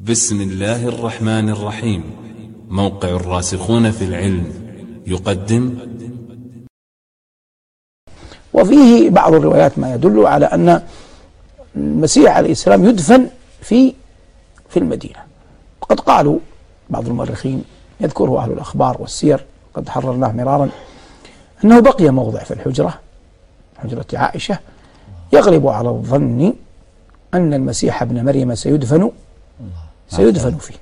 بسم الله الرحمن الرحيم. موقع الراسخون في العلم يقدم. وفيه بعض الروايات ما يدل على أن المسيح عليه السلام يدفن في المدينة. وقد قالوا بعض المؤرخين يذكره أهل الأخبار والسير، قد حررناه مرارا، أنه بقي موضع في حجرة عائشة يغلب على الظن أن المسيح ابن مريم سيدفن فيه.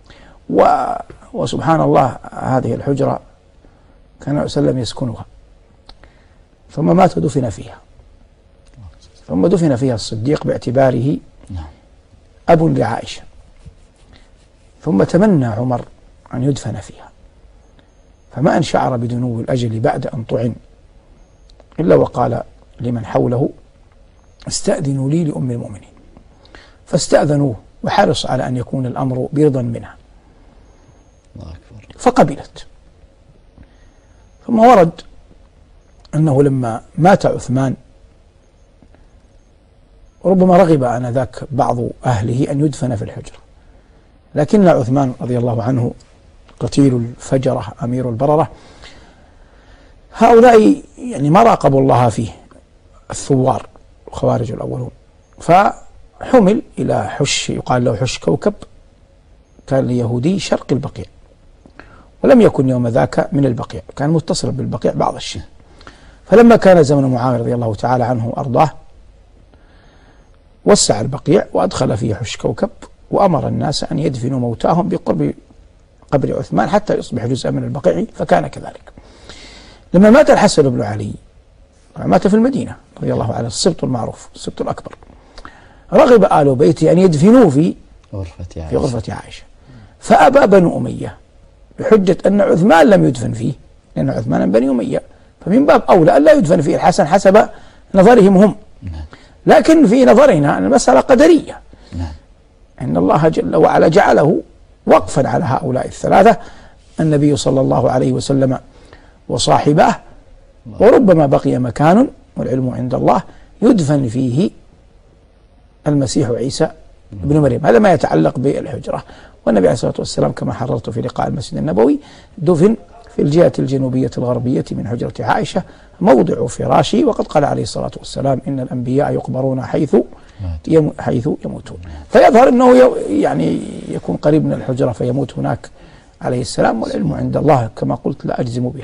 وسبحان الله، هذه الحجرة كان عليه وسلم يسكنها، ثم مات ودفن فيها، ثم دفن فيها الصديق باعتباره أب لعائشة، ثم تمنى عمر أن يدفن فيها، فما أن شعر بدنو الأجل بعد أن طعن إلا وقال لمن حوله: استأذنوا لي لأم المؤمنين. فاستأذنوه، وحرص على أن يكون الأمر برضا منها، فقبلت. ثم ورد أنه لما مات عثمان ربما رغب آنذاك بعض أهله أن يدفن في الحجرة، لكن عثمان رضي الله عنه قتيل الفجرة أمير البررة، هؤلاء يعني ما راقبوا الله فيه، الثوار الخوارج الأولون، فحمل إلى حش يقال له حش كوكب، كان اليهودي شرق البقيع، ولم يكن يوم ذاك من البقيع، كان متصل بالبقيع بعض الشيء. فلما كان زمن معاوية رضي الله تعالى عنه وأرضاه وسع البقيع وأدخل فيه حش كوكب، وأمر الناس أن يدفنوا موتاهم بقرب قبر عثمان حتى يصبح جزءا من البقيع، فكان كذلك. لما مات الحسن بن علي، مات في المدينة رضي الله عنه، السبط المعروف، السبط الأكبر، رغب آل بيته أن يدفنوه في غرفة عائشة، فأبى بنو أمية بحجة أن عثمان لم يدفن فيه، لأن عثمان من بني أمية، فمن باب أولى أن لا يدفن فيه الحسن حسب نظرهم هم. لكن في نظرنا أن المسألة قدرية، أن الله جل وعلا جعله وقفا على هؤلاء الثلاثة، النبي صلى الله عليه وسلم وصاحبه، وربما بقي مكان والعلم عند الله يدفن فيه المسيح عيسى ابن مريم. هذا ما يتعلق بالحجرة. والنبي عليه الصلاة والسلام كما حررت في لقاء المسجد النبوي دفن في الجهة الجنوبية الغربية من حجرة عائشة، موضع فراشه، وقد قال عليه الصلاة والسلام: إن الأنبياء يقبرون حيث يموتون. فيظهر أنه يعني يكون قريب من الحجرة فيموت هناك عليه السلام، والعلم عند الله كما قلت لا أجزم بها.